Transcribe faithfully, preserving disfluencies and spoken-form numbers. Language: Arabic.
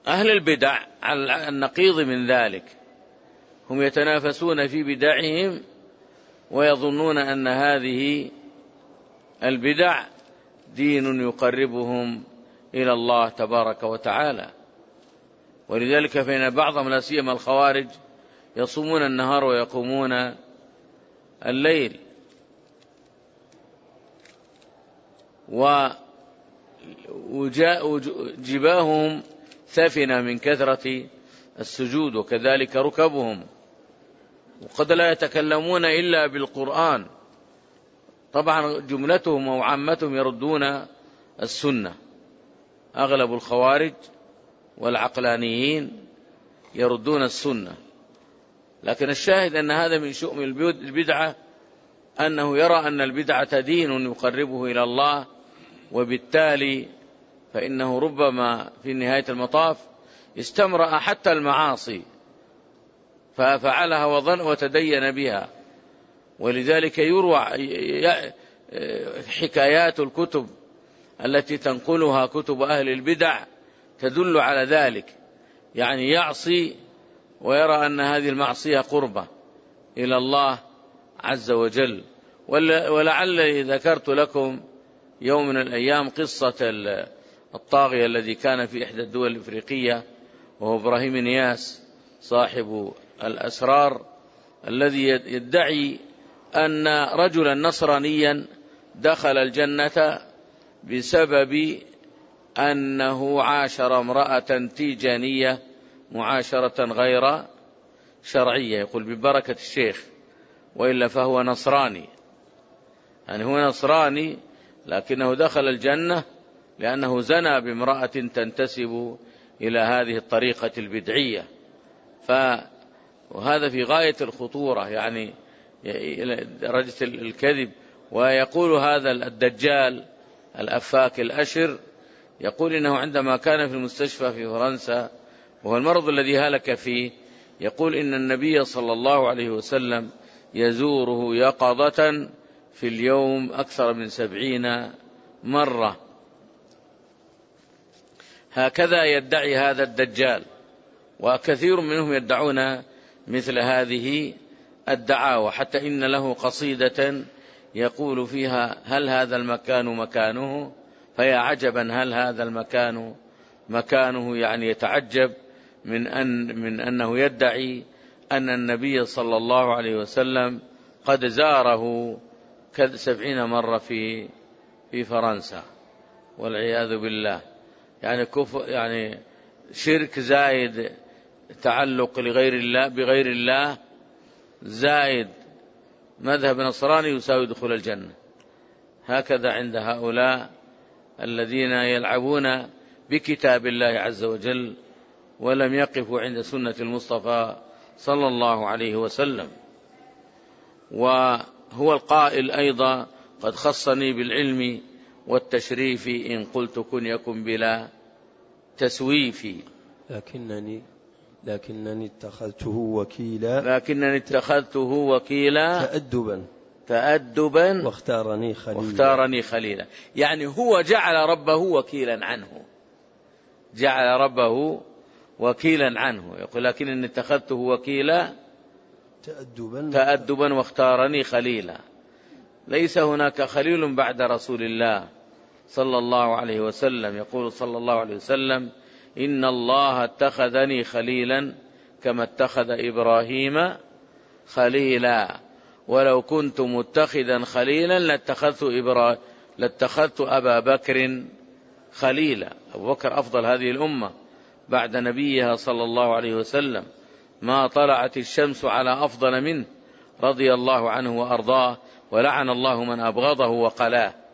أهل البدع على النقيض من ذلك، هم يتنافسون في بدعهم ويظنون أن هذه البدع دين يقربهم إلى الله تبارك وتعالى. ولذلك فإن بعضهم لا سيما الخوارج يصومون النهار ويقومون الليل، وجباههم ثفنة من كثرة السجود، وكذلك ركبهم، وقد لا يتكلمون إلا بالقرآن. طبعا جملتهم أو عامتهم يردون السنة، أغلب الخوارج والعقلانيين يردون السنة. لكن الشاهد أن هذا من شؤم البدعة، أنه يرى أن البدعة دين يقربه إلى الله، وبالتالي فإنه ربما في نهاية المطاف استمرأ حتى المعاصي ففعلها وظن وتدين بها. ولذلك يروى حكايات الكتب التي تنقلها كتب أهل البدع تدل على ذلك، يعني يعصي ويرى أن هذه المعصية قربة إلى الله عز وجل. ولعلي ذكرت لكم يوم من الأيام قصة الطاغية الذي كان في إحدى الدول الإفريقية، وهو إبراهيم نياس صاحب الأسرار، الذي يدعي أن رجلا نصرانيا دخل الجنة بسبب أنه عاشر امرأة تيجانية معاشرة غير شرعية. يقول ببركة الشيخ، وإلا فهو نصراني، يعني هو نصراني لكنه دخل الجنة لأنه زنى بامرأة تنتسب إلى هذه الطريقة البدعية. فهذا في غاية الخطورة، يعني درجة الكذب. ويقول هذا الدجال الأفاك الأشر، يقول إنه عندما كان في المستشفى في فرنسا، وهو المرض الذي هلك فيه، يقول إن النبي صلى الله عليه وسلم يزوره يقظة في اليوم أكثر من سبعين مرة. هكذا يدعي هذا الدجال، وكثير منهم يدعون مثل هذه الدعاوى، حتى إن له قصيدة يقول فيها: هل هذا المكان مكانه؟ فيا عجبا هل هذا المكان مكانه، يعني يتعجب من أن من أنه يدعي أن النبي صلى الله عليه وسلم قد زاره سبعين مرة في في فرنسا، والعياذ بالله. يعني كفر، يعني شرك زايد، تعلق لغير الله بغير الله زايد، مذهب نصراني يساوي دخول الجنة. هكذا عند هؤلاء الذين يلعبون بكتاب الله عز وجل ولم يقفوا عند سنة المصطفى صلى الله عليه وسلم. وهو القائل أيضا: قد خصني بالعلم والتشريف، إن قلت كن يكن بلا تسويف. لكنني لكنني اتخذته وكيلا لكنني اتخذته وكيلا تأدبا تأدبا واختارني خليلا واختارني خليلا. يعني هو جعل ربه وكيلا عنه، جعل ربه وكيلا عنه. يقول: لكنني اتخذته وكيلا تأدبا تأدبا واختارني خليلا. ليس هناك خليل بعد رسول الله صلى الله عليه وسلم. يقول صلى الله عليه وسلم: إن الله اتخذني خليلا كما اتخذ إبراهيم خليلا، ولو كنت متخذا خليلا لاتخذت إبراهيم لاتخذت أبا بكر خليلا. أبو بكر أفضل هذه الأمة بعد نبيها صلى الله عليه وسلم، ما طلعت الشمس على أفضل منه رضي الله عنه وأرضاه، ولعن الله من أبغضه وقلاه.